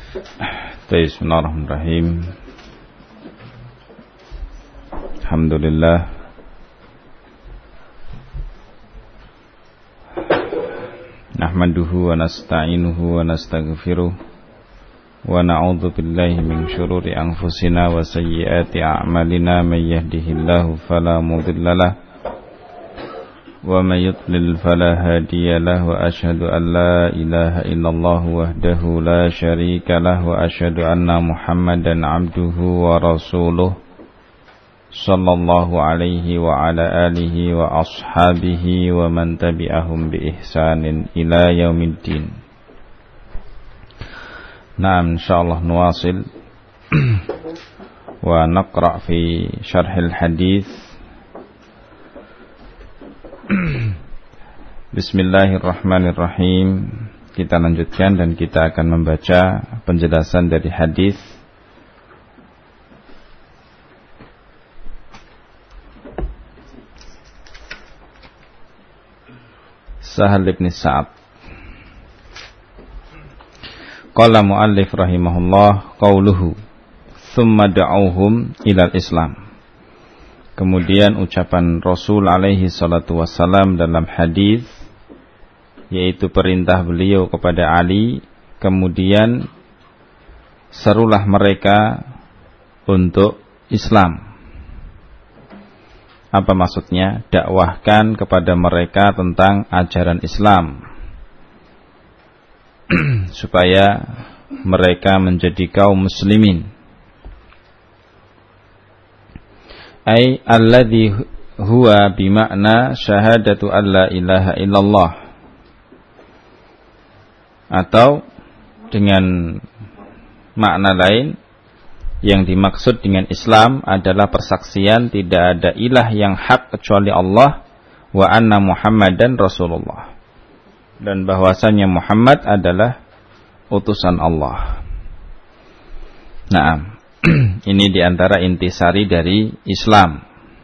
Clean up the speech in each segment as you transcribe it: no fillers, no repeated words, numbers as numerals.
Bismillahirrahmanirrahim. Alhamdulillah. Nahmaduhu wa nasta'inuhu wa nastaghfiruh wa na'udzu billahi min syururi anfusina wa sayyiati a'malina may yahdihillahu fala mudhillalah wa may yudlil fala hadiyalah wa asyhadu an la ilaha illallah wahdahu la syarikalah wa asyhadu anna Muhammadan 'abduhu wa rasuluh sallallahu alaihi wa ala alihi wa ashabihi wa man tabi'ahum bi ihsanin ila yaumiddin. Naam, insyaallah nuwasil wa naqra fi syarhil hadits. Bismillahirrahmanirrahim. Kita lanjutkan dan kita akan membaca penjelasan dari hadis Sahal bin Sa'ad. Qala muallif rahimahullah qauluhu thumma da'uhum ilal Islam. Kemudian ucapan Rasul alaihi salatu wassalam dalam hadis, yaitu perintah beliau kepada Ali, kemudian serulah mereka untuk Islam. Apa maksudnya? Dakwahkan kepada mereka tentang ajaran Islam supaya mereka menjadi kaum muslimin. Ay alladhi huwa bimakna syahadatu alla ilaha illallah, atau dengan makna lain, yang dimaksud dengan Islam adalah persaksian tidak ada ilah yang hak kecuali Allah, wa anna Muhammadan Rasulullah, dan bahwasanya Muhammad adalah utusan Allah. Naam. Ini diantara intisari dari Islam.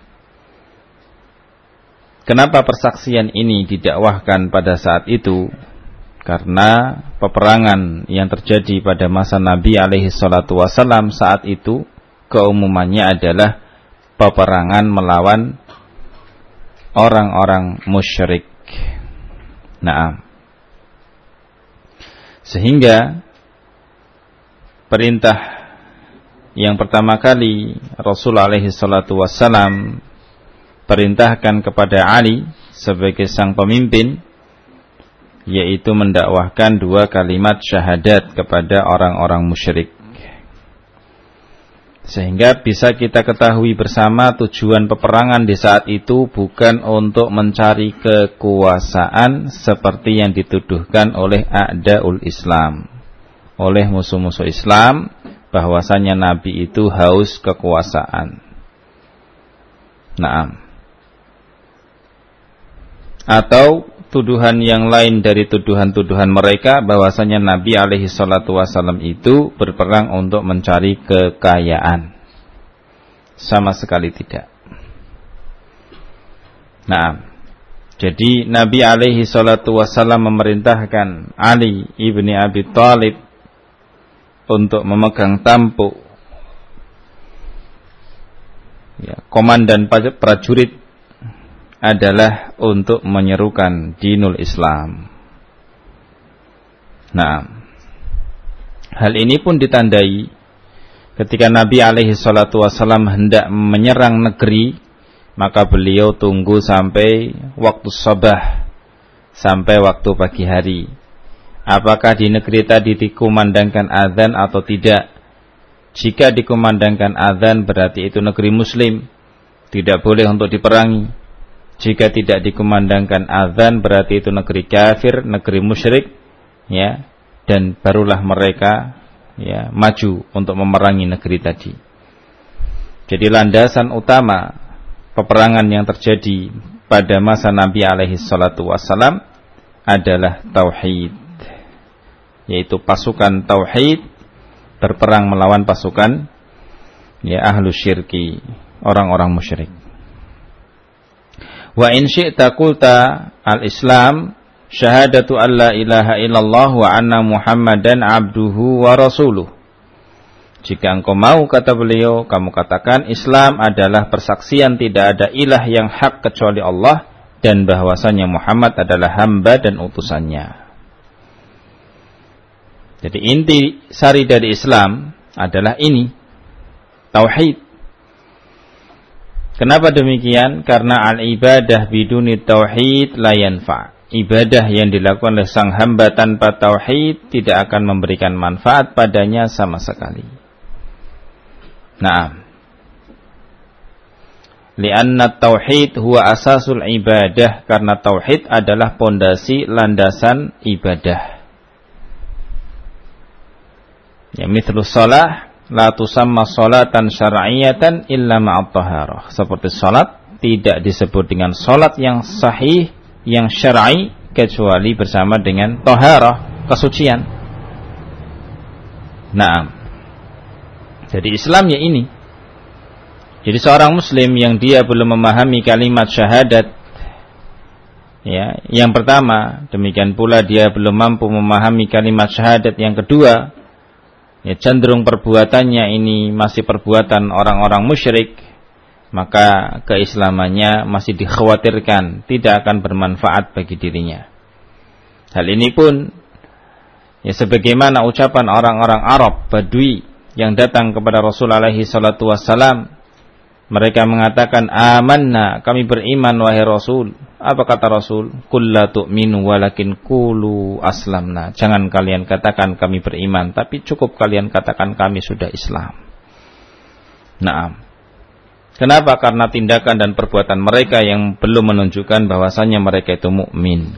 Kenapa persaksian ini didakwahkan pada saat itu? Karena peperangan yang terjadi pada masa Nabi alaihi salatu wasallam saat itu keumumannya adalah peperangan melawan orang-orang musyrik. Naam. Sehingga perintah yang pertama kali Rasul alaihi salatu wassalam perintahkan kepada Ali sebagai sang pemimpin, yaitu mendakwahkan 2 kalimat syahadat kepada orang-orang musyrik. Sehingga bisa kita ketahui bersama tujuan peperangan di saat itu bukan untuk mencari kekuasaan seperti yang dituduhkan oleh a'daul Islam, oleh musuh-musuh Islam, bahwasanya Nabi itu haus kekuasaan. Naam. Atau tuduhan yang lain dari tuduhan-tuduhan mereka bahwasanya Nabi alaihi salatu wasallam itu berperang untuk mencari kekayaan. Sama sekali tidak. Naam. Jadi Nabi alaihi salatu wasallam memerintahkan Ali ibni Abi Thalib untuk memegang tampuk komandan prajurit adalah untuk menyerukan dinul Islam. Nah, hal ini pun ditandai ketika Nabi alaihi salatu wasallam hendak menyerang negeri, maka beliau tunggu sampai waktu sabah, sampai waktu pagi hari. Apakah di negeri tadi dikumandangkan azan atau tidak? Jika dikumandangkan azan berarti itu negeri muslim, tidak boleh untuk diperangi. Jika tidak dikumandangkan azan berarti itu negeri kafir, negeri musyrik, ya. Dan barulah mereka maju untuk memerangi negeri tadi. Jadi landasan utama peperangan yang terjadi pada masa Nabi alaihi salatu wassalam adalah tauhid, yaitu pasukan tauhid berperang melawan pasukan ahlu syirki, orang-orang musyrik. Wa in syi'ta qulta al-Islam syahadatu alla ilaha illallah wa anna Muhammadan abduhu wa rasuluh. Jika engkau mau, kata beliau, kamu katakan Islam adalah persaksian tidak ada ilah yang hak kecuali Allah dan bahwasanya Muhammad adalah hamba dan utusannya. Jadi inti sari dari Islam adalah ini, tauhid. Kenapa demikian? Karena al-ibadah biduni tauhid la yanfa'. Ibadah yang dilakukan oleh sang hamba tanpa tauhid tidak akan memberikan manfaat padanya sama sekali. Nah, li'anna tauhid huwa asasul ibadah, karena tauhid adalah pondasi landasan ibadah. Ya, mithlu shalah la tusamma sholatan syar'iyatan illa ma'at taharah. Seperti salat tidak disebut dengan salat yang sahih, yang syar'i, kecuali bersama dengan taharah, kesucian. Nah, jadi Islam ya ini. Jadi seorang muslim yang dia belum memahami kalimat syahadat, ya, yang pertama, demikian pula dia belum mampu memahami kalimat syahadat yang kedua, ya, cenderung perbuatannya ini masih perbuatan orang-orang musyrik, maka keislamannya masih dikhawatirkan tidak akan bermanfaat bagi dirinya. Hal ini pun ya sebagaimana ucapan orang-orang Arab Badui yang datang kepada Rasul alaihi salatu wassalam. Mereka mengatakan, amanna, kami beriman wahai Rasul. Apa kata Rasul? Qul la tu'minu walakin qulu aslamna. Jangan kalian katakan kami beriman, tapi cukup kalian katakan kami sudah Islam. Nah, kenapa? Karena tindakan dan perbuatan mereka yang belum menunjukkan bahwasannya mereka itu mukmin.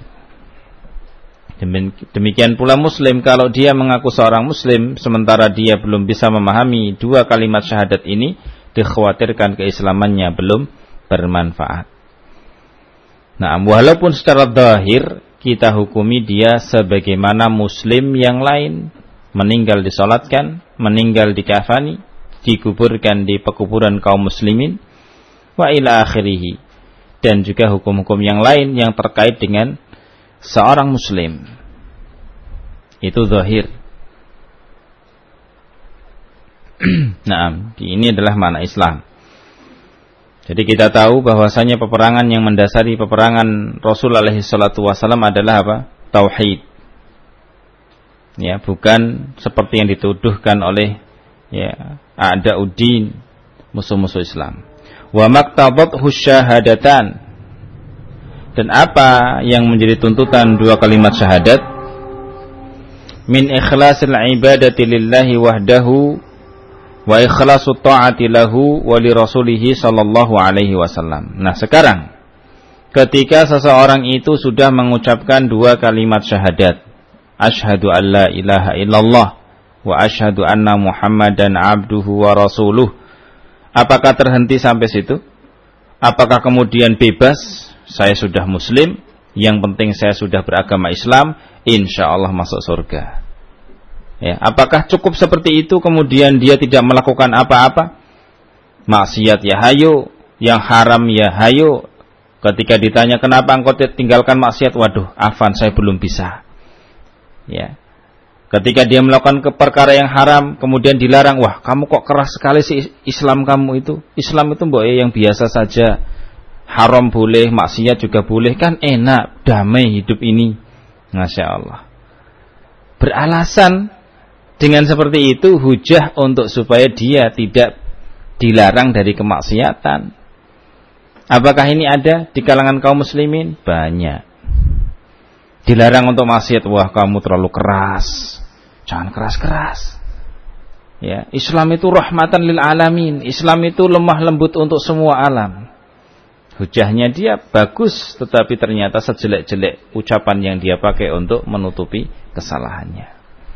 Demikian pula muslim, kalau dia mengaku seorang muslim sementara dia belum bisa memahami dua kalimat syahadat ini, dikhawatirkan keislamannya belum bermanfaat. Nah, walaupun secara zahir kita hukumi dia sebagaimana muslim yang lain, meninggal disolatkan, meninggal dikafani, dikuburkan di pekuburan kaum muslimin, wa ila akhirih, dan juga hukum-hukum yang lain yang terkait dengan seorang muslim. Itu zahir. Nah, ini adalah makna Islam. Jadi kita tahu bahwasanya peperangan yang mendasari peperangan Rasul alaihi salatu wasallam adalah apa? Tauhid. Ya, bukan seperti yang dituduhkan oleh ya a'da'uddin, musuh-musuh Islam. Wa maktabathu syahadatan. Dan apa yang menjadi tuntutan dua kalimat syahadat? Min ikhlasil ibadati lillahi wahdahu wa ikhlasu ta'ati lahu wa li rasulihi sallallahu alaihi wasallam. Nah, sekarang ketika seseorang itu sudah mengucapkan dua kalimat syahadat, asyhadu an la ilaha illallah wa asyhadu anna Muhammadan abduhu wa rasuluh, apakah terhenti sampai situ? Apakah kemudian bebas? Saya sudah muslim, yang penting saya sudah beragama Islam, insyaallah masuk surga. Ya, apakah cukup seperti itu kemudian dia tidak melakukan apa-apa? Maksiat ya hayo, yang haram ya hayo. Ketika ditanya kenapa engkau tinggalkan maksiat, waduh, afan saya belum bisa. Ya. Ketika dia melakukan perkara yang haram kemudian dilarang, wah kamu kok keras sekali sih Islam kamu itu. Islam itu mbok yang biasa saja. Haram boleh, maksiat juga boleh, kan enak, damai hidup ini. Masya Allah. Beralasan dengan seperti itu hujah untuk supaya dia tidak dilarang dari kemaksiatan. Apakah ini ada di kalangan kaum muslimin? Banyak. Dilarang untuk maksiat, wah kamu terlalu keras. Jangan keras-keras. Ya, Islam itu rahmatan lil alamin. Islam itu lemah lembut untuk semua alam. Hujahnya dia bagus, tetapi ternyata sejelek-jelek ucapan yang dia pakai untuk menutupi kesalahannya.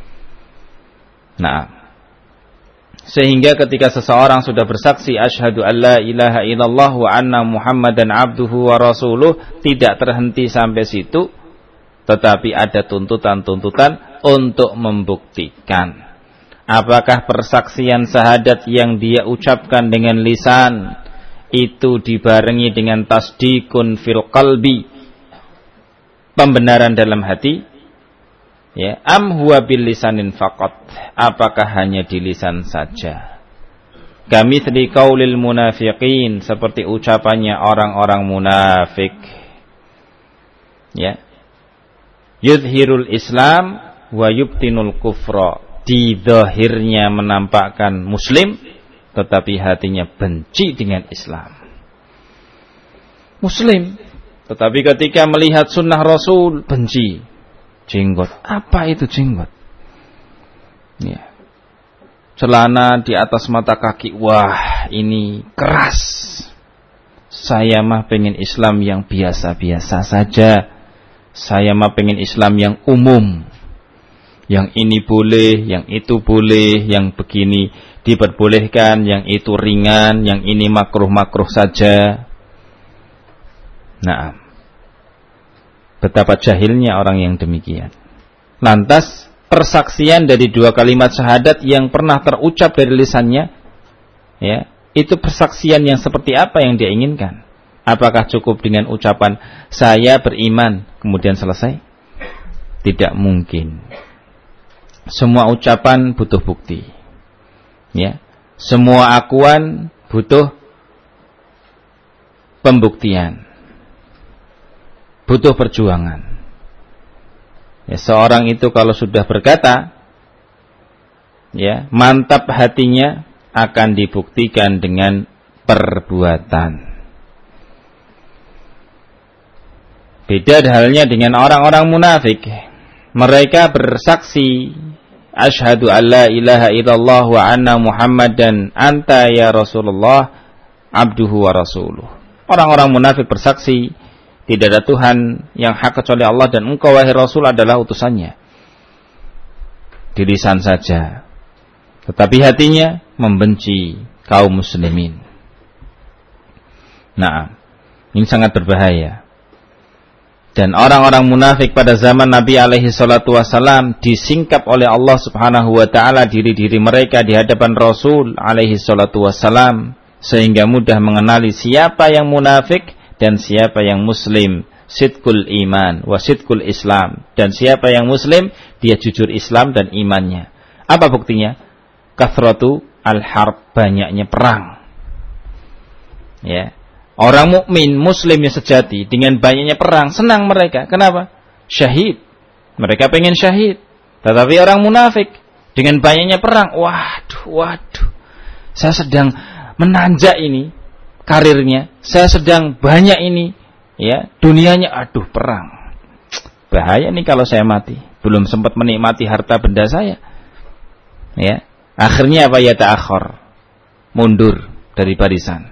Nah, sehingga ketika seseorang sudah bersaksi asyhadu alla ilaha illallah wa anna Muhammadan abduhu wa rasuluh, tidak terhenti sampai situ, tetapi ada tuntutan-tuntutan untuk membuktikan apakah persaksian syahadat yang dia ucapkan dengan lisan itu dibarengi dengan tasdikun fil qalbi, pembenaran dalam hati, ya, am huwa bil lisanin faqat, apakah hanya di lisan saja? Kamitsli qaulil munafiqin, seperti ucapannya orang-orang munafik, ya, yudhirul Islam wa yubtinul kufra, di zahirnya menampakkan muslim tetapi hatinya benci dengan Islam. Muslim tetapi ketika melihat sunnah Rasul benci. Jenggot, apa itu jenggot? Ya. Celana di atas mata kaki, wah ini keras. Saya mah pengen Islam yang biasa-biasa saja. Saya mah pengen Islam yang umum. Yang ini boleh, yang itu boleh, yang begini diperbolehkan, yang itu ringan, yang ini makruh-makruh saja. Nah, betapa jahilnya orang yang demikian. Lantas, persaksian dari dua kalimat syahadat yang pernah terucap dari lisannya, ya, itu persaksian yang seperti apa yang dia inginkan? Apakah cukup dengan ucapan saya beriman kemudian selesai? Tidak mungkin. Semua ucapan butuh bukti, ya. Semua akuan butuh pembuktian, butuh perjuangan. Ya, seorang itu kalau sudah berkata, ya, mantap hatinya akan dibuktikan dengan perbuatan. Beda halnya dengan orang-orang munafik. Mereka bersaksi, asyhadu alla ilaha illallah wa anna muhammadan anta ya Rasulullah abduhu wa rasuluh. Orang-orang munafik bersaksi, tidak ada Tuhan yang hak kecuali Allah dan engkau wahai Rasul adalah utusannya. Di lisan saja, tetapi hatinya membenci kaum muslimin. Nah, ini sangat berbahaya. Dan orang-orang munafik pada zaman Nabi alaihi salatu wasalam disingkap oleh Allah subhanahu wa ta'ala diri-diri mereka di hadapan Rasul alaihi salatu wasalam, sehingga mudah mengenali siapa yang munafik dan siapa yang muslim. Sidqul iman wa sidqul Islam, dan siapa yang muslim dia jujur Islam dan imannya. Apa buktinya? Kathratu al-harb, banyaknya perang. Ya. Orang mukmin muslim yang sejati dengan banyaknya perang senang mereka. Kenapa? Syahid. Mereka pengen syahid. Tetapi orang munafik dengan banyaknya perang, waduh. Saya sedang menanjak ini karirnya. Saya sedang banyak ini, ya, dunianya, aduh perang. Bahaya nih kalau saya mati. Belum sempat menikmati harta benda saya. Ya. Akhirnya apa? Ya ta'akhir. Mundur dari barisan.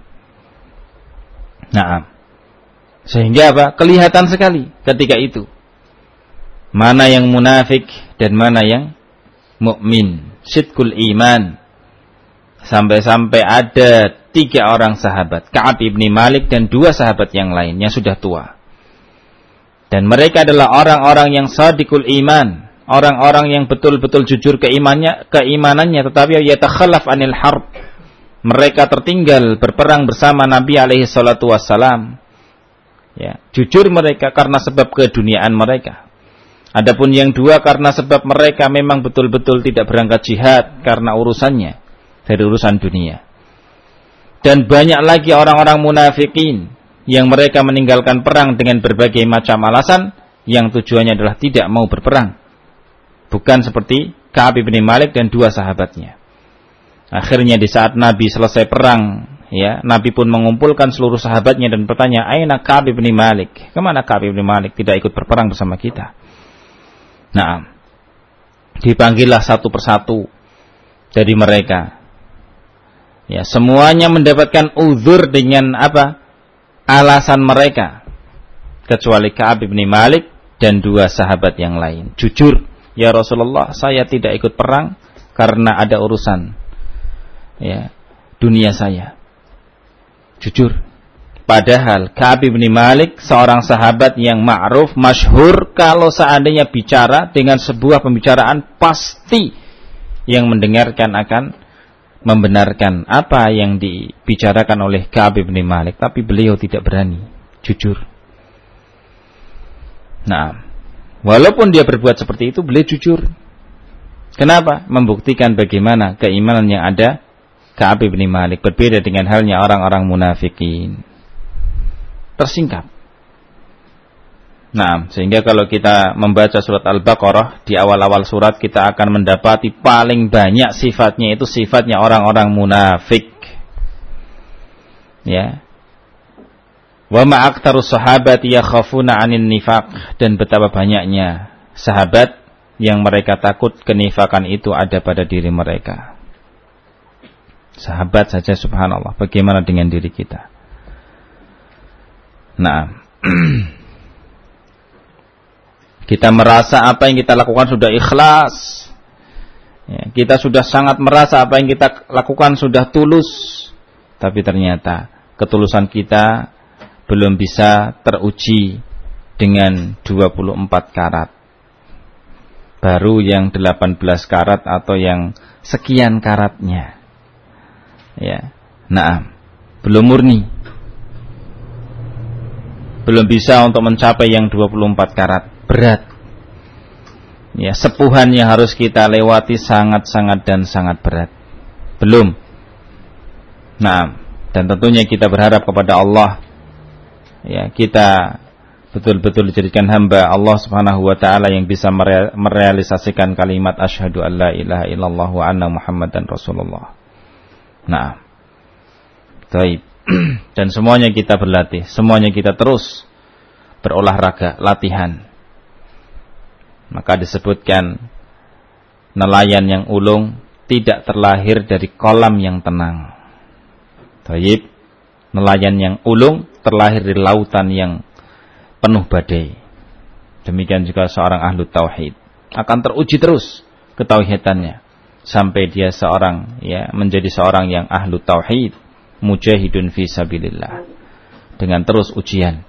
Nah, sehingga apa? Kelihatan sekali ketika itu mana yang munafik dan mana yang mukmin. Sidqul iman. Sampai-sampai ada 3 orang sahabat, Ka'ab ibn Malik dan 2 sahabat yang lain yang sudah tua. Dan mereka adalah orang-orang yang shadiqul iman, orang-orang yang betul-betul jujur keimanannya, tetapi yatakhallaf anil harb. Mereka tertinggal berperang bersama Nabi alaihi salatu wassalam. Ya, jujur mereka karena sebab keduniaan mereka. Adapun yang 2 karena sebab mereka memang betul-betul tidak berangkat jihad karena urusannya dari urusan dunia. Dan banyak lagi orang-orang munafikin yang mereka meninggalkan perang dengan berbagai macam alasan yang tujuannya adalah tidak mau berperang. Bukan seperti Ka'ab bin Malik dan 2 sahabatnya. Akhirnya di saat Nabi selesai perang, ya, Nabi pun mengumpulkan seluruh sahabatnya dan bertanya, "Aina Ka'ab bin Malik? Kemana Ka'ab bin Malik? Tidak ikut berperang bersama kita." Nah, dipanggillah satu persatu dari mereka. Ya, semuanya mendapatkan uzur dengan apa? Alasan mereka. Kecuali Ka'ab bin Malik dan 2 sahabat yang lain. Jujur, ya Rasulullah, saya tidak ikut perang karena ada urusan, ya, dunia saya. Jujur. Padahal Ka'ab bin Malik seorang sahabat yang ma'ruf, masyhur, kalau seandainya bicara dengan sebuah pembicaraan pasti yang mendengarkan akan membenarkan apa yang dibicarakan oleh Ka'ab bin Malik, tapi beliau tidak berani. Jujur. Nah, walaupun dia berbuat seperti itu, beliau jujur. Kenapa? Membuktikan bagaimana keimanan yang ada Ka'ab bin Malik, berbeda dengan halnya orang-orang munafikin. Tersingkap. Nah, sehingga kalau kita membaca surat Al-Baqarah, di awal-awal surat kita akan mendapati paling banyak sifatnya itu sifatnya orang-orang munafik. Ya. Wa ma aktsarus sahabati yakhafuna 'anil nifaq, dan betapa banyaknya sahabat yang mereka takut kenifakan itu ada pada diri mereka. Sahabat saja, subhanallah, bagaimana dengan diri kita? Nah, kita merasa apa yang kita lakukan sudah ikhlas. Ya, kita sudah sangat merasa apa yang kita lakukan sudah tulus. Tapi ternyata ketulusan kita belum bisa teruji dengan 24 karat. Baru yang 18 karat atau yang sekian karatnya. Ya. Nah, belum murni. Belum bisa untuk mencapai yang 24 karat. Berat. Ya, sepuhan yang harus kita lewati sangat-sangat dan sangat berat. Belum. Nah, dan tentunya kita berharap kepada Allah, ya, kita betul-betul dijadikan hamba Allah Subhanahu wa taala yang bisa merealisasikan kalimat asyhadu alla ilaha illallah wa anna Muhammadan Rasulullah. Nah, baik. Dan semuanya kita berlatih, semuanya kita terus berolahraga, latihan. Maka disebutkan nelayan yang ulung tidak terlahir dari kolam yang tenang. Baik, nelayan yang ulung terlahir dari lautan yang penuh badai. Demikian juga seorang ahlu tauhid akan teruji terus ketauhidannya sampai dia seorang, ya, menjadi seorang yang ahlu tauhid, mujahidun fi sabilillah, dengan terus ujian.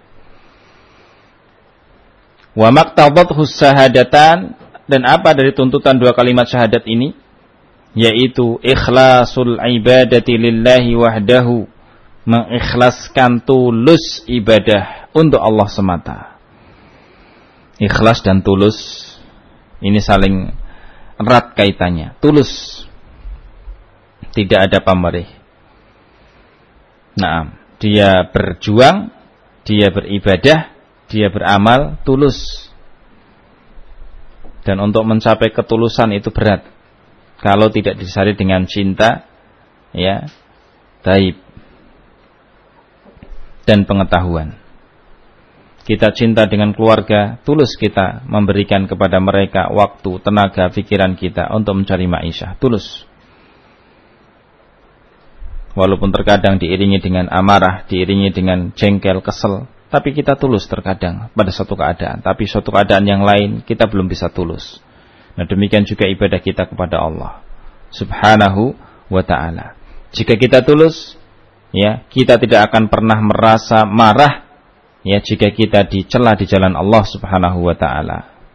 Wa maqtadathu syahadatan, dan apa dari tuntutan dua kalimat syahadat ini, yaitu ikhlasul ibadati lillahi wahdahu, mengikhlaskan tulus ibadah untuk Allah semata. Ikhlas dan tulus ini saling erat kaitannya. Tulus, tidak ada pamrih. Nah, dia berjuang, dia beribadah, dia beramal tulus. Dan untuk mencapai ketulusan itu berat. Kalau tidak disertai dengan cinta, ya, taib, dan pengetahuan. Kita cinta dengan keluarga, tulus kita memberikan kepada mereka waktu, tenaga, pikiran kita untuk mencari ma'isyah, tulus. Walaupun terkadang diiringi dengan amarah, diiringi dengan jengkel, kesel, tapi kita tulus terkadang pada suatu keadaan. Tapi suatu keadaan yang lain kita belum bisa tulus. Nah, demikian juga ibadah kita kepada Allah Subhanahu wa ta'ala. Jika kita tulus, ya, kita tidak akan pernah merasa marah, ya, jika kita dicela di jalan Allah Subhanahu wa ta'ala.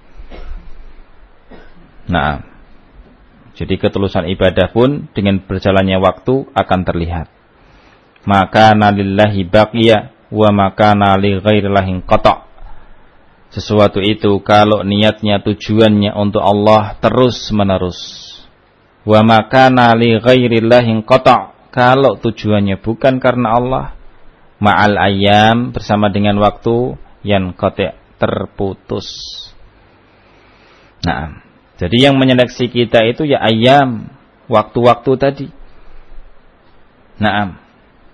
Nah, jadi ketulusan ibadah pun dengan berjalannya waktu akan terlihat. Maka nalillahi baqiya wa makana li ghairillahi qata'. Sesuatu itu kalau niatnya, tujuannya untuk Allah terus menerus. Wa makana li ghairillahi qata', kalau tujuannya bukan karena Allah, ma'al ayyam, bersama dengan waktu, yang qata', terputus. Nah, jadi yang menyeleksi kita itu ya ayyam, waktu-waktu tadi. Nah,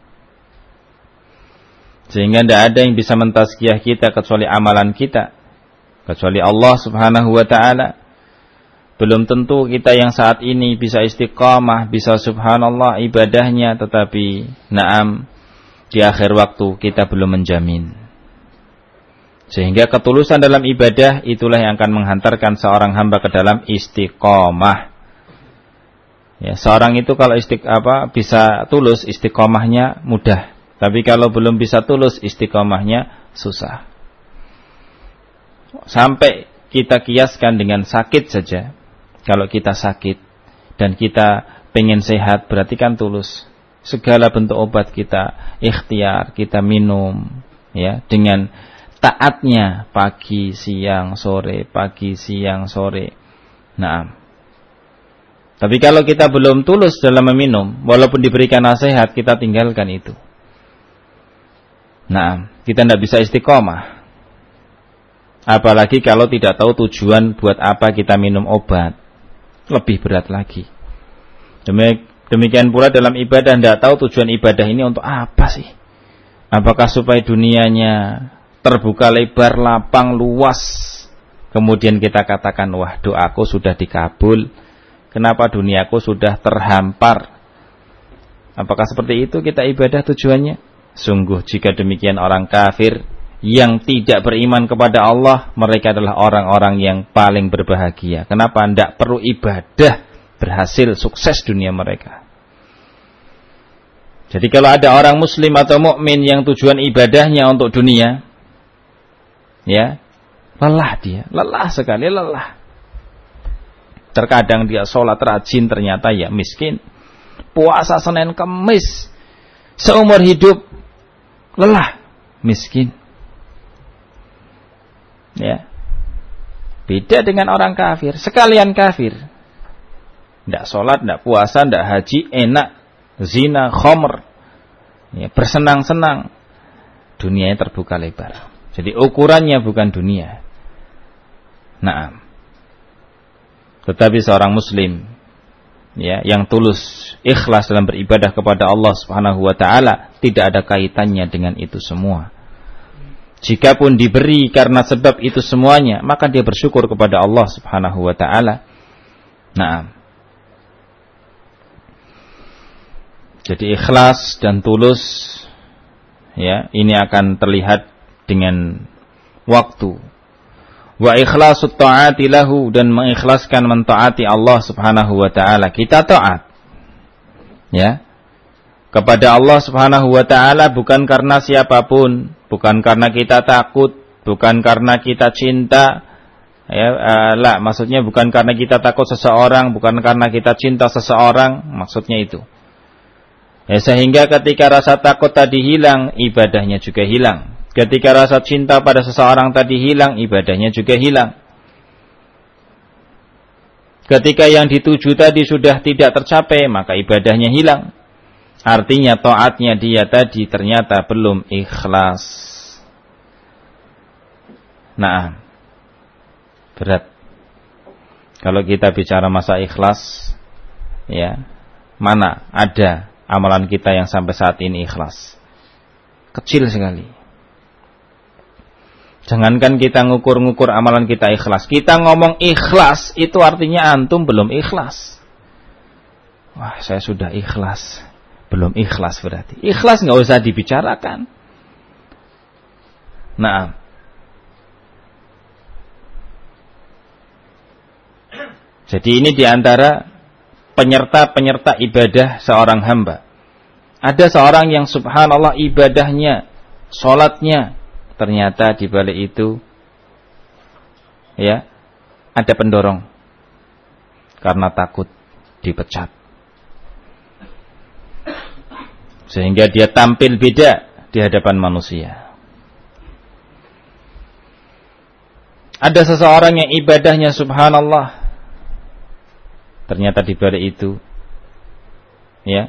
sehingga tidak ada yang bisa mentazkiyah kita kecuali amalan kita, kecuali Allah Subhanahu wa ta'ala. Belum tentu kita yang saat ini bisa istiqamah, bisa subhanallah ibadahnya, tetapi na'am, di akhir waktu kita belum menjamin. Sehingga ketulusan dalam ibadah itulah yang akan menghantarkan seorang hamba ke dalam istiqamah. Ya, seorang itu kalau bisa tulus, istiqamahnya mudah. Tapi kalau belum bisa tulus, istiqamahnya susah. Sampai kita kiaskan dengan sakit saja. Kalau kita sakit dan kita pengen sehat, berarti kan tulus. Segala bentuk obat kita ikhtiar, kita minum, ya, dengan taatnya pagi, siang, sore, pagi, siang, sore. Nah, tapi kalau kita belum tulus dalam meminum, walaupun diberikan nasihat, kita tinggalkan itu. Nah, kita tidak bisa istiqomah. Apalagi kalau tidak tahu tujuan buat apa kita minum obat. Lebih berat lagi. Demikian pula dalam ibadah, tidak tahu tujuan ibadah ini untuk apa sih. Apakah supaya dunianya terbuka lebar, lapang, luas. Kemudian kita katakan, wah doaku sudah dikabul. Kenapa duniaku sudah terhampar? Apakah seperti itu kita ibadah tujuannya? Sungguh jika demikian orang kafir yang tidak beriman kepada Allah, mereka adalah orang-orang yang paling berbahagia. Kenapa? Tidak perlu ibadah, berhasil, sukses dunia mereka. Jadi kalau ada orang muslim atau mukmin yang tujuan ibadahnya untuk dunia, ya, lelah sekali, lelah. Terkadang dia sholat rajin, ternyata ya miskin. Puasa Senin Kemis, seumur hidup lelah, miskin. Ya, beda dengan orang kafir, sekalian kafir. Tidak sholat, tidak puasa, tidak haji, enak, zina, khamr, ya, bersenang-senang. Dunianya terbuka lebar. Jadi ukurannya bukan dunia. Nah, tetapi seorang muslim, ya, yang tulus, ikhlas dalam beribadah kepada Allah Subhanahu wa taala, tidak ada kaitannya dengan itu semua. Jikapun diberi karena sebab itu semuanya, maka dia bersyukur kepada Allah Subhanahu wa taala. Nah, jadi ikhlas dan tulus, ya, ini akan terlihat dengan waktu. Wa ikhlasu ta'ati lahu, dan mengikhlaskan mentaati Allah Subhanahu wa taala. Kita taat, ya, kepada Allah Subhanahu wa taala bukan karena siapapun, bukan karena kita takut, bukan karena kita cinta, ya, maksudnya bukan karena kita takut seseorang, bukan karena kita cinta seseorang, maksudnya itu. Ya, sehingga ketika rasa takut tadi hilang, ibadahnya juga hilang. Ketika rasa cinta pada seseorang tadi hilang, ibadahnya juga hilang. Ketika yang dituju tadi sudah tidak tercapai, maka ibadahnya hilang. Artinya taatnya dia tadi ternyata belum ikhlas. Nah, berat. Kalau kita bicara masa ikhlas, ya, mana ada amalan kita yang sampai saat ini ikhlas? Kecil sekali. Jangankan kita ngukur-ngukur amalan kita ikhlas. Kita ngomong ikhlas, itu artinya antum belum ikhlas. Wah, saya sudah ikhlas. Belum ikhlas berarti. Ikhlas nggak usah dibicarakan. Nah, jadi ini diantara penyerta-penyerta ibadah seorang hamba. Ada seorang yang subhanallah ibadahnya, sholatnya, ternyata di balik itu, ya, ada pendorong karena takut dipecat, sehingga dia tampil beda di hadapan manusia. Ada seseorang yang ibadahnya subhanallah, ternyata di balik itu, ya,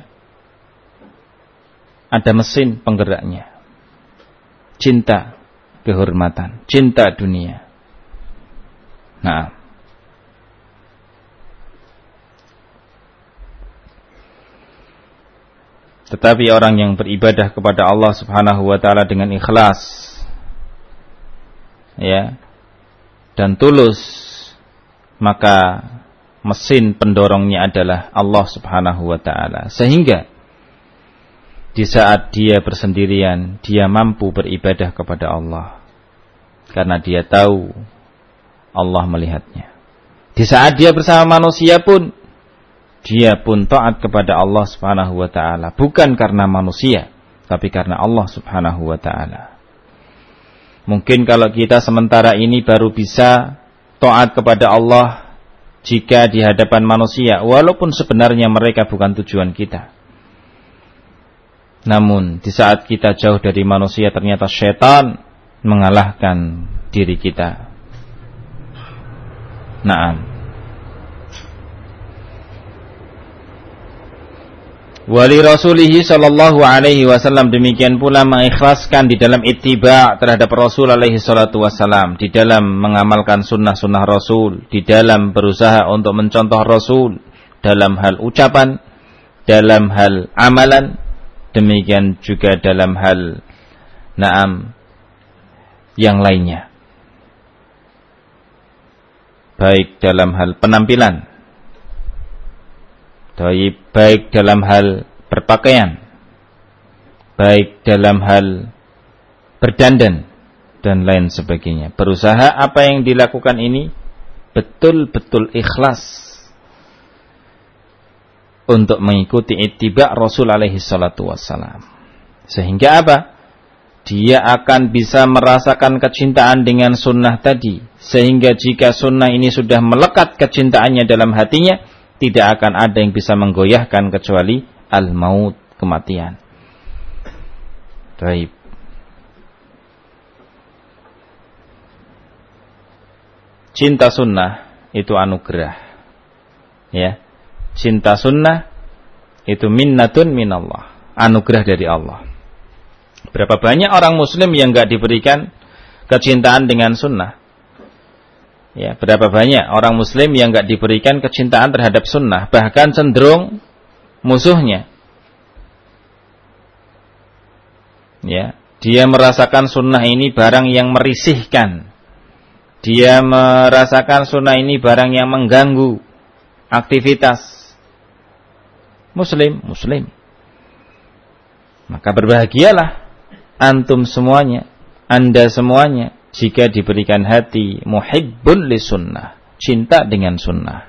ada mesin penggeraknya, cinta kehormatan, cinta dunia. Nah, tetapi orang yang beribadah kepada Allah Subhanahu wa taala dengan ikhlas, ya, dan tulus, maka mesin pendorongnya adalah Allah Subhanahu wa taala. Sehingga di saat dia bersendirian, dia mampu beribadah kepada Allah karena dia tahu Allah melihatnya. Di saat dia bersama manusia pun, dia pun taat kepada Allah Subhanahu wa taala, bukan karena manusia, tapi karena Allah Subhanahu wa taala. Mungkin kalau kita sementara ini baru bisa taat kepada Allah jika di hadapan manusia, walaupun sebenarnya mereka bukan tujuan kita. Namun di saat kita jauh dari manusia, ternyata syaitan mengalahkan diri kita. Naam. Wali Rasulihi sallallahu alaihi wasallam, demikian pula mengikhlaskan di dalam ittiba' terhadap Rasul alaihi salatu wasallam, di dalam mengamalkan sunnah-sunnah Rasul, di dalam berusaha untuk mencontoh Rasul dalam hal ucapan, dalam hal amalan, demikian juga dalam hal yang lainnya, baik dalam hal penampilan, baik dalam hal berpakaian, baik dalam hal berdandan dan lain sebagainya. Berusaha apa yang dilakukan ini betul-betul ikhlas untuk mengikuti ittiba' Rasul alaihi salatu wassalam. Sehingga apa? Dia akan bisa merasakan kecintaan dengan sunnah tadi. Sehingga jika sunnah ini sudah melekat kecintaannya dalam hatinya, tidak akan ada yang bisa menggoyahkan kecuali al-maut, kematian. Baik. Cinta sunnah itu anugerah. Ya. Cinta sunnah itu minnatun minallah, anugerah dari Allah. Berapa banyak orang muslim yang enggak diberikan kecintaan dengan sunnah? Ya, berapa banyak orang muslim yang enggak diberikan kecintaan terhadap sunnah, bahkan cenderung musuhnya. Ya, dia merasakan sunnah ini barang yang merisihkan. Dia merasakan sunnah ini barang yang mengganggu aktivitas muslim. Maka berbahagialah antum semuanya, anda semuanya, jika diberikan hati muhibbun li sunnah, cinta dengan sunnah.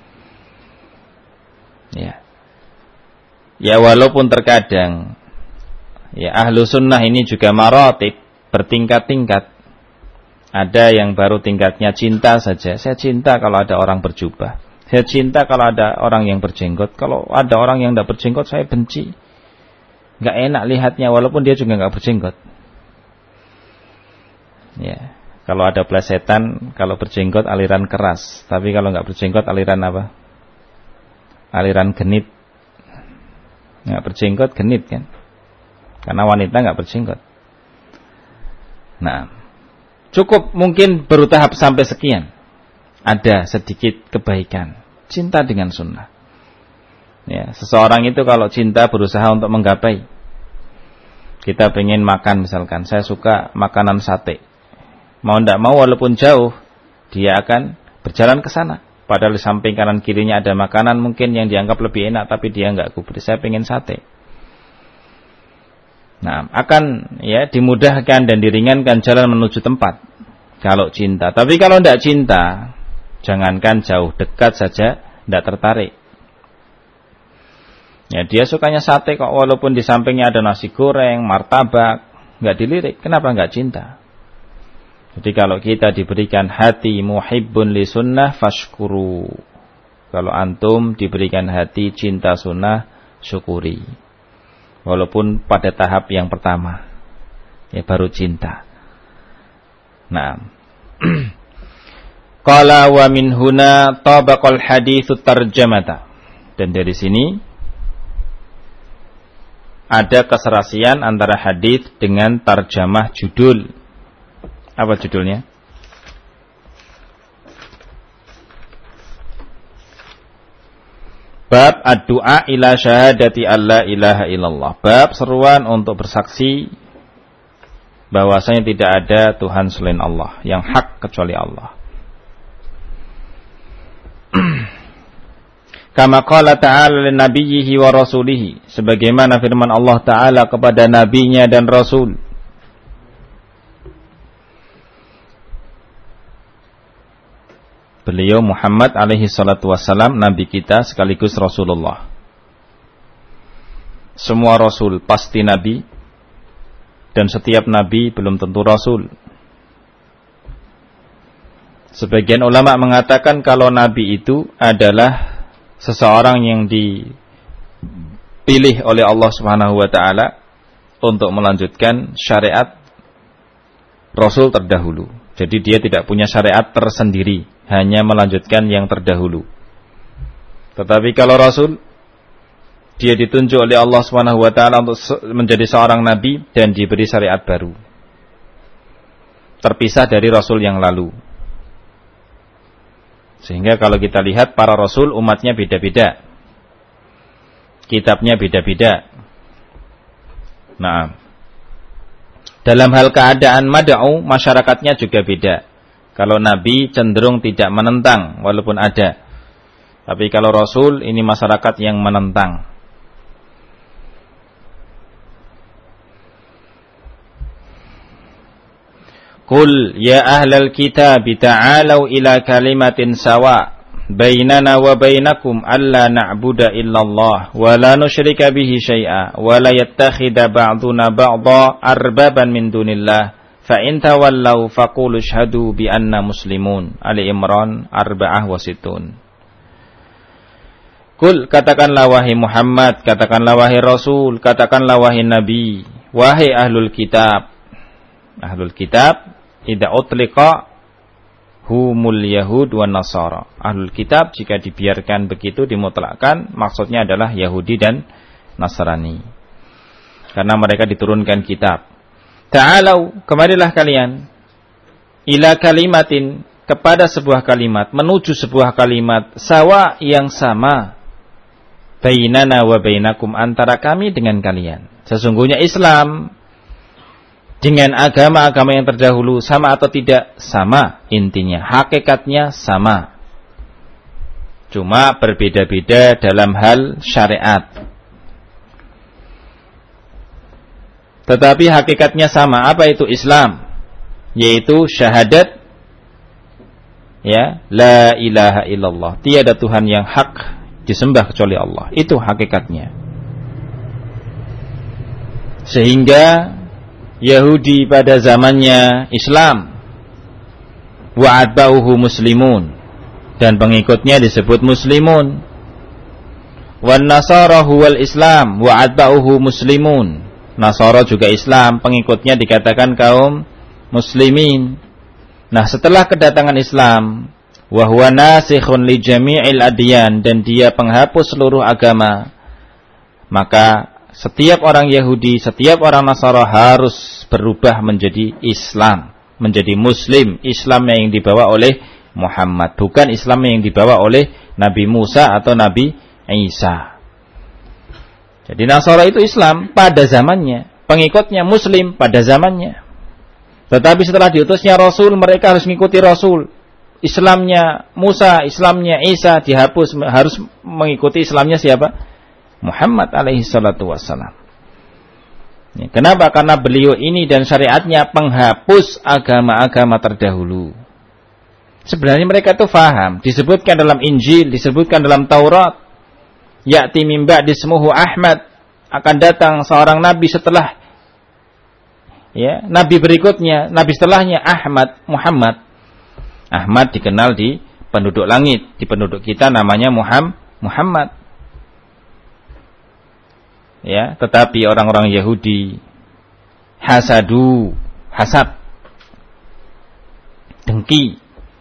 Ya walaupun terkadang ya ahlu sunnah ini juga maratib, bertingkat-tingkat. Ada yang baru tingkatnya cinta saja. Saya cinta kalau ada orang berjubah, saya cinta kalau ada orang yang berjenggot. Kalau ada orang yang tidak berjenggot, saya benci. Gak enak lihatnya walaupun dia juga gak berjenggot. Ya, kalau ada plesetan, kalau berjenggot aliran keras, tapi kalau nggak berjenggot aliran apa? Aliran genit. Nggak berjenggot genit kan? Karena wanita nggak berjenggot. Nah, cukup mungkin baru tahap sampai sekian. Ada sedikit kebaikan, cinta dengan sunnah. Ya, seseorang itu kalau cinta berusaha untuk menggapai. Kita pengen makan misalkan, saya suka makanan sate. Mau tidak mau walaupun jauh, dia akan berjalan ke sana. Padahal di samping kanan kirinya ada makanan mungkin yang dianggap lebih enak, tapi dia enggak gubris. Saya pengen sate. Nah, akan ya dimudahkan dan diringankan jalan menuju tempat. Kalau cinta. Tapi kalau tidak cinta, jangankan jauh, dekat saja tidak tertarik. Ya, dia sukanya sate kok, walaupun di sampingnya ada nasi goreng, martabak, enggak dilirik. Kenapa enggak cinta? Jadi kalau kita diberikan hati muhibbun li sunnah fashkuru. Kalau antum diberikan hati cinta sunnah, syukuri. Walaupun pada tahap yang pertama, ya baru cinta. Nah, qala wa min huna tabaqal haditsu tarjamata. Dan dari sini ada keserasian antara hadis dengan tarjamah judul. Apa judulnya? Bab ad-du'a ila syahadati alla ilaha illallah. Bab seruan untuk bersaksi bahwasanya tidak ada Tuhan selain Allah, yang hak kecuali Allah. Kama qala ta'ala li nabiyhi wa rasulihi, sebagaimana firman Allah Ta'ala kepada nabinya dan rasul. Beliau Muhammad alaihi salatu wassalam, nabi kita sekaligus Rasulullah. Semua rasul pasti nabi, dan setiap nabi belum tentu rasul. Sebagian ulama mengatakan kalau nabi itu adalah seseorang yang dipilih oleh Allah Subhanahu wa taala untuk melanjutkan syariat Rasul terdahulu. Jadi dia tidak punya syariat tersendiri, hanya melanjutkan yang terdahulu. Tetapi kalau Rasul, dia ditunjuk oleh Allah SWT untuk menjadi seorang nabi dan diberi syariat baru, terpisah dari Rasul yang lalu. Sehingga kalau kita lihat para Rasul, umatnya beda-beda, kitabnya beda-beda. Nah, dalam hal keadaan mad'u, masyarakatnya juga beda. Kalau Nabi cenderung tidak menentang, walaupun ada. Tapi kalau Rasul, ini masyarakat yang menentang. Qul ya ahlal kitab ta'alau ila kalimatin sawa bainana wa bainakum alla na'budu illallah wa la nusyrika bihi syai'a wa la yattakhidha ba'duna ba'dha arbaban min dunillah fa in tawallaw faqulu ashhadu bi anna muslimun. Ali Imran 64. Qul, katakanlah wahai Muhammad, katakanlah wahai Rasul, katakanlah wahai Nabi, wahai ahlul kitab. Ahlul kitab idza utliqa humul yahud wan nasara. Ahlul kitab jika dibiarkan begitu, dimutlakkan, maksudnya adalah Yahudi dan Nasrani, karena mereka diturunkan kitab. Ta'alau, kemarilah kalian, ila kalimatin, kepada sebuah kalimat, menuju sebuah kalimat, sawa, yang sama, bainana wa bainakum, antara kami dengan kalian. Sesungguhnya Islam dengan agama-agama yang terdahulu sama atau tidak? Sama, intinya, hakikatnya sama. Cuma berbeda-beda dalam hal syariat. Tetapi hakikatnya sama. Apa itu Islam? Yaitu syahadat, ya, la ilaha illallah, tiada Tuhan yang hak disembah kecuali Allah. Itu hakikatnya. Sehingga Yahudi pada zamannya Islam, wa atba'uhu muslimun, dan pengikutnya disebut muslimun. Wan nasara huwal Islam wa atba'uhu muslimun. Nasara juga Islam, pengikutnya dikatakan kaum muslimin. Nah, setelah kedatangan Islam, wa huwa nasikhun li jami'il adyan, dan dia penghapus seluruh agama, maka setiap orang Yahudi, setiap orang Nasara harus berubah menjadi Islam, menjadi Muslim. Islam yang dibawa oleh Muhammad, bukan Islam yang dibawa oleh Nabi Musa atau Nabi Isa. Jadi Nasara itu Islam pada zamannya, pengikutnya Muslim pada zamannya. Tetapi setelah diutusnya Rasul, mereka harus mengikuti Rasul. Islamnya Musa, Islamnya Isa dihapus, harus mengikuti Islamnya siapa? Muhammad alaihi salatu wassalam. Kenapa? Karena beliau ini dan syariatnya penghapus agama-agama terdahulu. Sebenarnya mereka itu faham. Disebutkan dalam Injil, disebutkan dalam Taurat. Ya'ti min ba'di ismuhu Ahmad. Akan datang seorang nabi setelah, ya, nabi berikutnya, nabi setelahnya Ahmad, Muhammad. Ahmad dikenal di penduduk langit, di penduduk kita namanya Muhammad. Ya, tetapi orang-orang Yahudi hasad, dengki.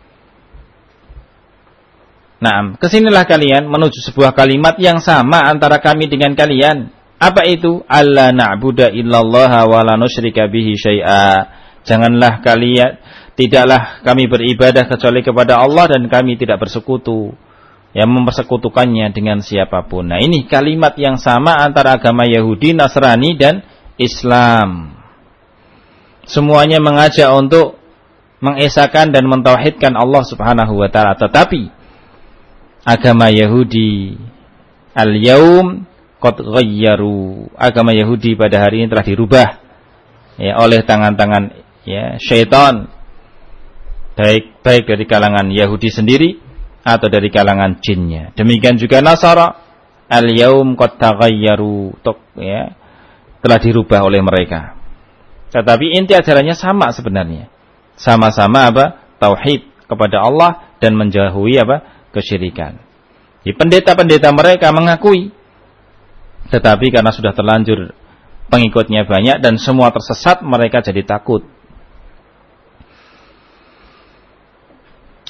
Nah, kesinilah kalian menuju sebuah kalimat yang sama antara kami dengan kalian. Apa itu? Alla na'budu illallah wa la nusyrika bihi syai'a. Janganlah kalian, tidaklah kami beribadah kecuali kepada Allah dan kami tidak bersekutu, yang mempersekutukannya dengan siapapun. Nah, ini kalimat yang sama antara agama Yahudi, Nasrani, dan Islam. Semuanya mengajak untuk mengesahkan dan mentauhidkan Allah subhanahu wa ta'ala. Tetapi agama Yahudi al-yaum qad ghayyaru, agama Yahudi pada hari ini telah dirubah, ya, oleh tangan-tangan, ya, syaitan, baik dari kalangan Yahudi sendiri atau dari kalangan jinnya. Demikian juga Nasara, al-yaum qad taghayyaru, ya, telah dirubah oleh mereka. Tetapi inti ajarannya sama sebenarnya. Sama-sama apa? Tauhid kepada Allah dan menjauhi apa? Kesyirikan. Di pendeta-pendeta mereka mengakui, tetapi karena sudah terlanjur pengikutnya banyak dan semua tersesat, mereka jadi takut.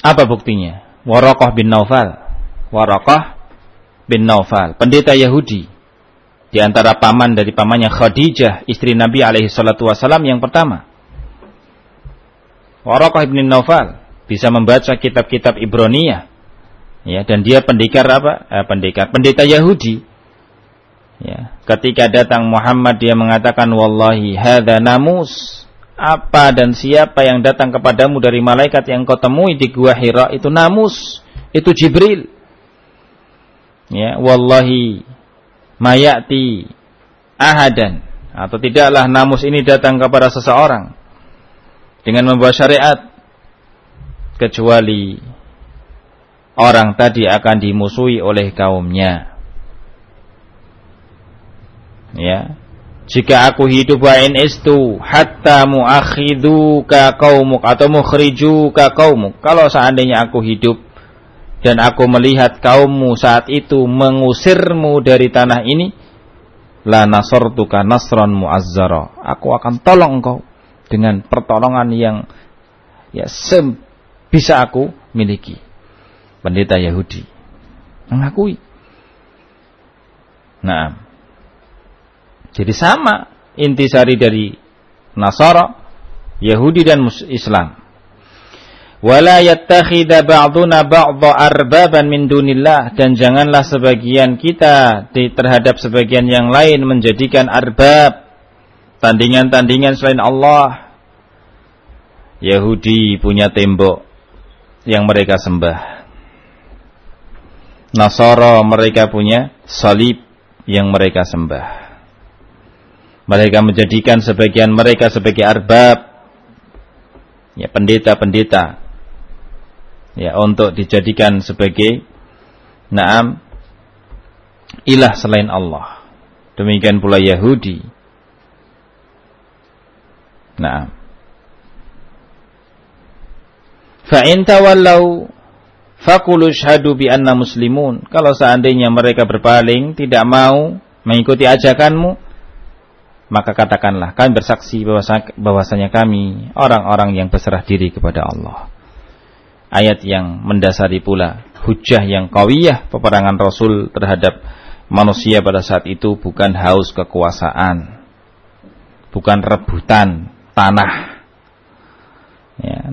Apa buktinya? Waraqah bin Naufal. Waraqah bin Naufal, pendeta Yahudi. Di antara paman dari pamannya Khadijah, istri Nabi alaihi salatu wasallam yang pertama. Waraqah bin Naufal bisa membaca kitab-kitab Ibroniyah. Ya, dan dia pendeta Yahudi. Ya, ketika datang Muhammad dia mengatakan wallahi hadza namus. Apa dan siapa yang datang kepadamu dari malaikat yang kau temui di Gua Hira itu namus, itu Jibril. Ya, wallahi mayati ahadan, atau tidaklah namus ini datang kepada seseorang dengan membawa syariat kecuali orang tadi akan dimusuhi oleh kaumnya. Ya, jika aku hidup wa in istu hatta muakhiduka qaumuk atau mukhrijuka qaumuk, kalau seandainya aku hidup dan aku melihat kaummu saat itu mengusirmu dari tanah ini, la nasartuka nasran muazzara, aku akan tolong engkau dengan pertolongan yang ya bisa aku miliki. Pendeta Yahudi mengakui. Nah, jadi sama intisari dari Nasara, Yahudi dan Islam. Wala yattakhidha ba'duna ba'dha arbaban min dunillah, dan janganlah sebagian kita terhadap sebagian yang lain menjadikan arbab, tandingan-tandingan selain Allah. Yahudi punya tembok yang mereka sembah. Nasara mereka punya salib yang mereka sembah. Mereka menjadikan sebagian mereka sebagai arbab, ya, pendeta-pendeta, ya, untuk dijadikan sebagai ilah selain Allah. Demikian pula Yahudi. Fa in tawallau faqulu syhadu bi anna muslimun. Kalau seandainya mereka berpaling, tidak mau mengikuti ajakanmu, maka katakanlah kami bersaksi bahwasanya kami orang-orang yang berserah diri kepada Allah. Ayat yang mendasari pula hujjah yang qawiyah peperangan Rasul terhadap manusia pada saat itu bukan haus kekuasaan, bukan rebutan tanah. Ya,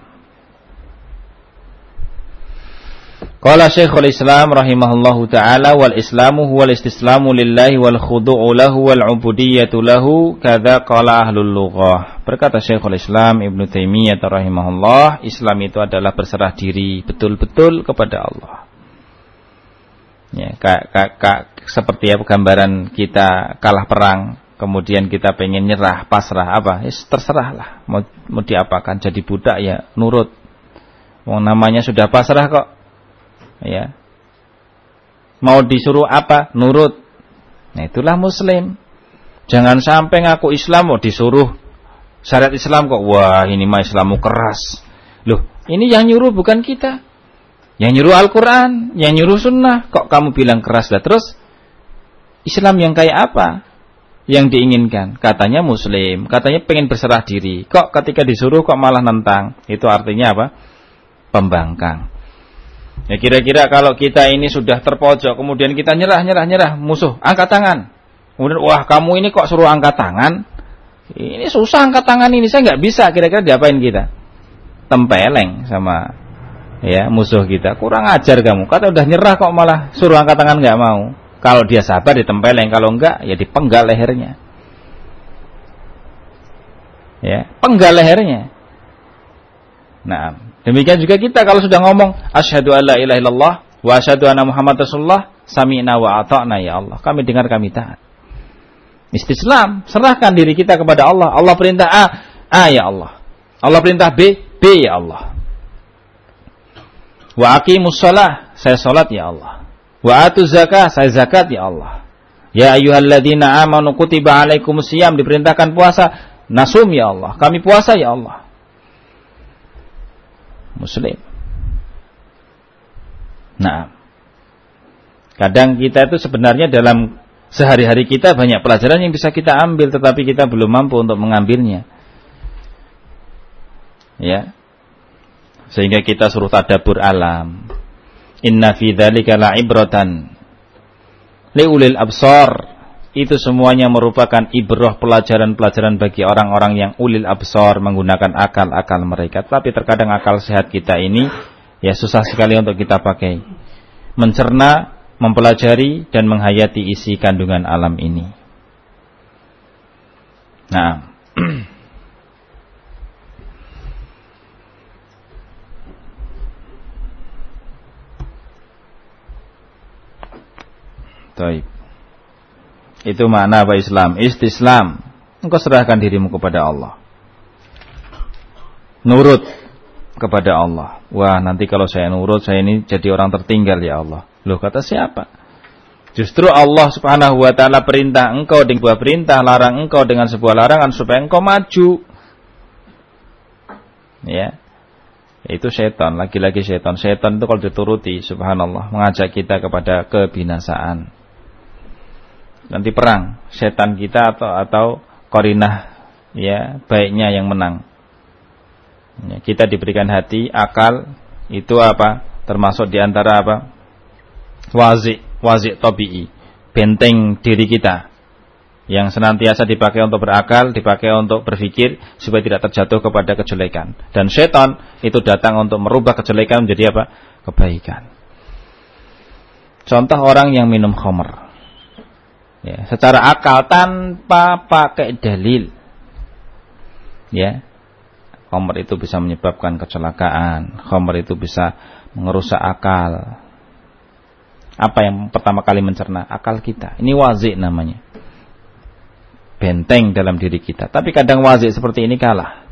Qala Syekhul Islam rahimahullahu ta'ala wal islamu huwal istislamu lillahi wal khudu'u lahu wal ubudiyyatu lahu kadza qala ahlul lughah. Berkata Syekhul Islam Ibnu Taimiyah rahimahullah, Islam itu adalah berserah diri betul-betul kepada Allah. Ya, seperti apa gambaran kita kalah perang, kemudian kita pengen nyerah, pasrah, terserahlah. Mau diapakan, jadi budak ya nurut. Wong namanya sudah pasrah kok. Ya, mau disuruh apa nurut. Nah, itulah Muslim. Jangan sampai ngaku Islam mau disuruh syariat Islam kok, wah ini mah Islammu keras. Loh, ini yang nyuruh bukan kita, yang nyuruh Al-Quran, yang nyuruh Sunnah. Kok kamu bilang keras lah? Terus Islam yang kayak apa yang diinginkan? Katanya Muslim, katanya pengen berserah diri. Kok ketika disuruh kok malah nentang? Itu artinya apa? Pembangkang. Ya, kira-kira kalau kita ini sudah terpojok, kemudian kita nyerah, musuh angkat tangan. Kemudian wah kamu ini kok suruh angkat tangan? Ini susah angkat tangan ini, saya nggak bisa. Kira-kira diapain kita? Tempeleng sama ya musuh kita. Kurang ajar kamu. Kata udah nyerah kok malah suruh angkat tangan nggak mau. Kalau dia sabar ditempeleng, kalau enggak ya dipenggal lehernya. Ya, penggal lehernya. Nah, demikian juga kita kalau sudah ngomong asyhadu alla ilaha illallah wa asyhadu anna Muhammad Rasulullah, sami'na wa ata'na ya Allah. Kami dengar, kami taat. Istislam, serahkan diri kita kepada Allah. Allah perintah A ya Allah. Allah perintah B ya Allah. Wa aqimus shalah, saya salat ya Allah. Wa atuz zakah, saya zakat ya Allah. Ya ayyuhalladzina amanu kutiba alaikumus shiyam, diperintahkan puasa, nasum ya Allah. Kami puasa ya Allah. Muslim. Nah, kadang kita itu sebenarnya dalam sehari-hari kita banyak pelajaran yang bisa kita ambil, tetapi kita belum mampu untuk mengambilnya. Ya, Sehingga kita suruh tadabbur alam. Inna fi dzalika la'ibratan liulil absar. Itu semuanya merupakan ibrah, pelajaran-pelajaran bagi orang-orang yang ulil absar, menggunakan akal-akal mereka. Tapi terkadang akal sehat kita ini ya susah sekali untuk kita pakai. Mencerna, mempelajari dan menghayati isi kandungan alam ini. Nah, baik. Itu makna apa Islam? Istislam. Engkau serahkan dirimu kepada Allah. Nurut kepada Allah. Wah, nanti kalau saya nurut, saya ini jadi orang tertinggal ya Allah. Loh, kata siapa? Justru Allah Subhanahu wa taala perintah engkau dengan sebuah perintah, larang engkau dengan sebuah larangan supaya engkau maju. Ya. Itu setan, lagi-lagi setan. Setan itu kalau dituruti, subhanallah, mengajak kita kepada kebinasaan. Nanti perang, setan kita atau qarinah ya, baiknya yang menang. Ya, kita diberikan hati, akal, itu apa? Termasuk diantara apa? Wazi' tabi'i, benteng diri kita yang senantiasa dipakai untuk berakal, dipakai untuk berpikir supaya tidak terjatuh kepada kejelekan. Dan setan itu datang untuk merubah kejelekan menjadi apa? Kebaikan. Contoh orang yang minum khamr. Ya, secara akal tanpa pakai dalil. Ya. Khamr itu bisa menyebabkan kecelakaan, khamr itu bisa merusak akal. Apa yang pertama kali mencerna? Akal kita. Ini wazi' namanya. Benteng dalam diri kita. Tapi kadang wazi' seperti ini kalah.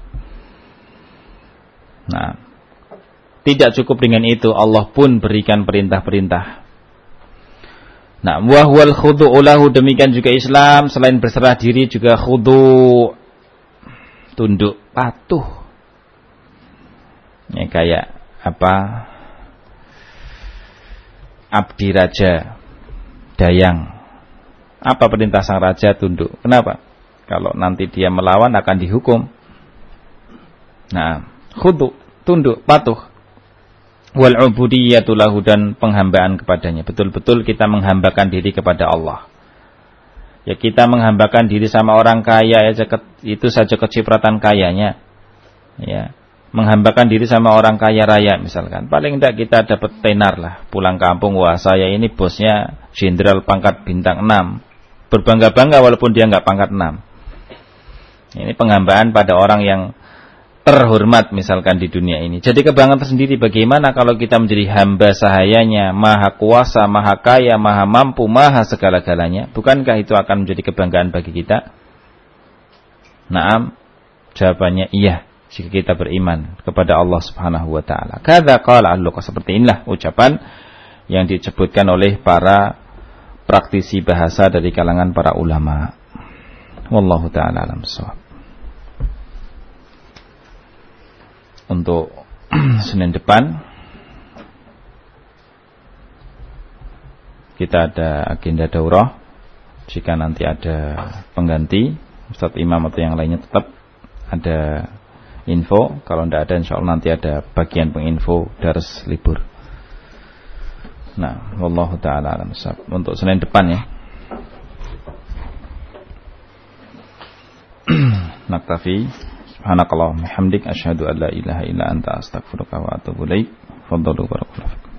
Nah, tidak cukup dengan itu, Allah pun berikan perintah-perintah. Nah, wa huwal khudu'u lahu, demikian juga Islam selain berserah diri juga khudu', tunduk, patuh. Ya, kayak apa? Abdi raja, dayang. Apa perintah sang raja? Tunduk. Kenapa? Kalau nanti dia melawan akan dihukum. Nah, khudu', tunduk, patuh. Wal ubudiyatu lahu, dan penghambaan kepadanya. Betul-betul kita menghambakan diri kepada Allah. Ya, kita menghambakan diri sama orang kaya ya, itu saja kecipratan kayanya. Ya, menghambakan diri sama orang kaya raya misalkan. Paling tidak kita dapat tenar lah, pulang kampung, wah saya ini bosnya jenderal pangkat bintang 6. Berbangga-bangga walaupun dia enggak pangkat 6. Ini penghambaan pada orang yang terhormat misalkan di dunia ini. Jadi kebanggaan tersendiri bagaimana kalau kita menjadi hamba sahayanya, maha kuasa, maha kaya, maha mampu, maha segala-galanya. Bukankah itu akan menjadi kebanggaan bagi kita? Naam, jawabannya iya, jika kita beriman kepada Allah Subhanahu wa taala. Kadza qala al-luqa, seperti inilah ucapan yang disebutkan oleh para praktisi bahasa dari kalangan para ulama. Wallahu taala alam shawab. Untuk Senin depan kita ada agenda daurah. Jika nanti ada pengganti Ustadz Imam atau yang lainnya, tetap ada info. Kalau tidak ada, insyaallah nanti ada bagian penginfo dars libur. Nah, wallahu taala alam shawab. Untuk Senin depan ya. Naktafi. Subhanakallahumma hamdik asyhadu an la ilaha illa anta astaghfiruka wa atubu ilaik. Fadhalu barakallahu.